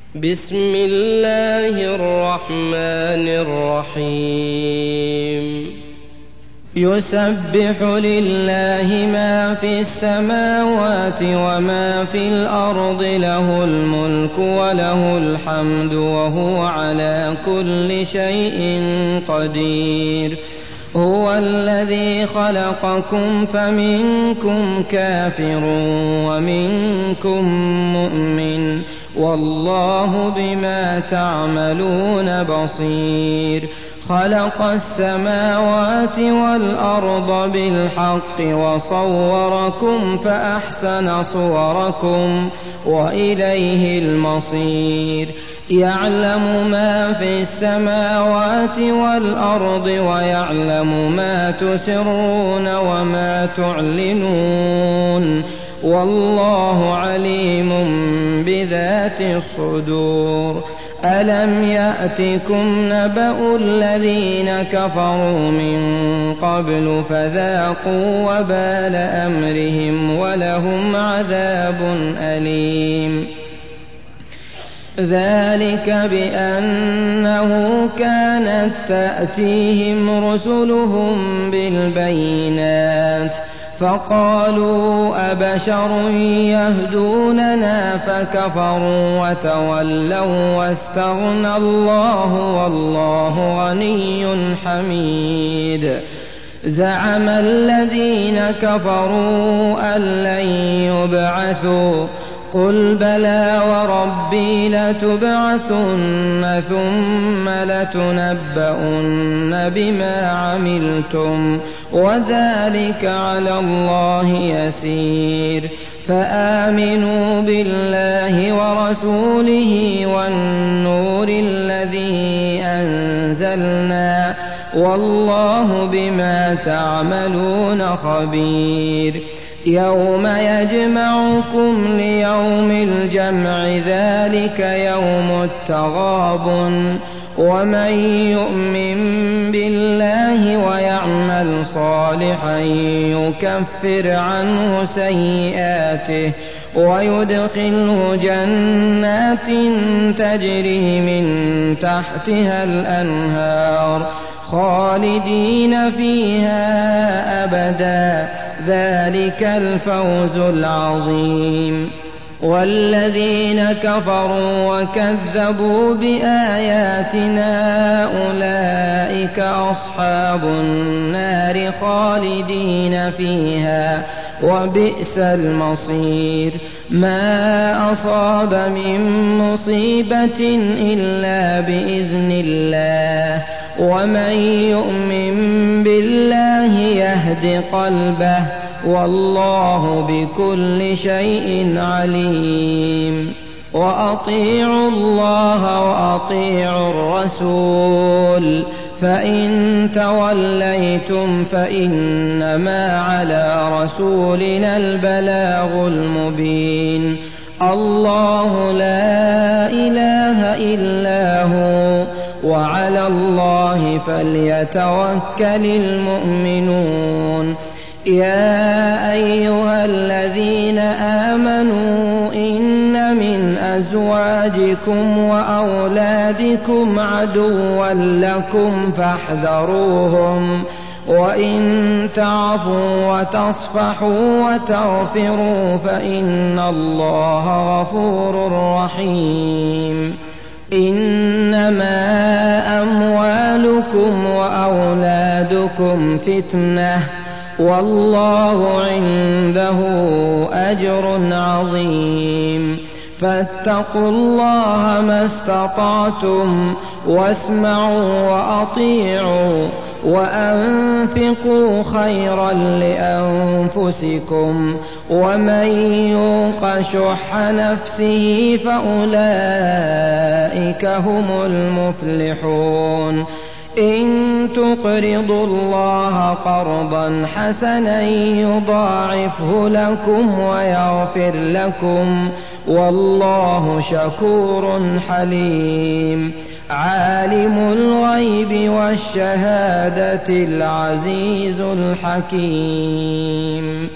بسم الله الرحمن الرحيم يسبح لله ما في السماوات وما في الأرض له الملك وله الحمد وهو على كل شيء قدير هو الذي خلقكم فمنكم كافر ومنكم مؤمن والله بما تعملون بصير خلق السماوات والأرض بالحق وصوركم فأحسن صوركم وإليه المصير يعلم ما في السماوات والأرض ويعلم ما تسرون وما تعلنون والله عليم بذات الصدور ألم يأتكم نبأ الذين كفروا من قبل فذاقوا وبال أمرهم ولهم عذاب أليم ذلك بأنه كانت تأتيهم رسلهم بالبينات فقالوا أبشر يهدوننا فكفروا وتولوا واستغنى الله والله غني حميد زعم الذين كفروا أن لن يبعثوا قل بلى وربي لتبعثن ثم لتنبؤن بما عملتم وذلك على الله يسير فآمنوا بالله ورسوله والنور الذي أنزلنا والله بما تعملون خبير يوم يجمعكم ليوم الجمع ذلك يوم التغابن ومن يؤمن بالله ويعمل صالحا يكفر عنه سيئاته ويدخله جنات تجري من تحتها الأنهار خالدين فيها أبدا ذلك الفوز العظيم والذين كفروا وكذبوا بآياتنا أولئك أصحاب النار خالدين فيها وبئس المصير ما أصاب من مصيبة إلا بإذن الله ومن يؤمن بالله يهد قلبه والله بكل شيء عليم وأطيعوا الله وأطيعوا الرسول فإن توليتم فإنما على رسولنا البلاغ المبين الله لا إله إلا هو وعلى الله فليتوكل المؤمنون يا أيها الذين آمنوا إن من أزواجكم وأولادكم عدوا لكم فاحذروهم وإن تعفوا وتصفحوا وتغفروا فإن الله غفور رحيم إنما أموالكم وأولادكم فتنة والله عنده أجر عظيم فاتقوا الله ما استطعتم واسمعوا وأطيعوا وأنفقوا خيرا لأنفسكم ومن يوق شح نفسه فأولئك هم المفلحون إن تقرضوا الله قرضا حسنا يضاعفه لكم ويغفر لكم والله شكور حليم عالم الغيب والشهادة العزيز الحكيم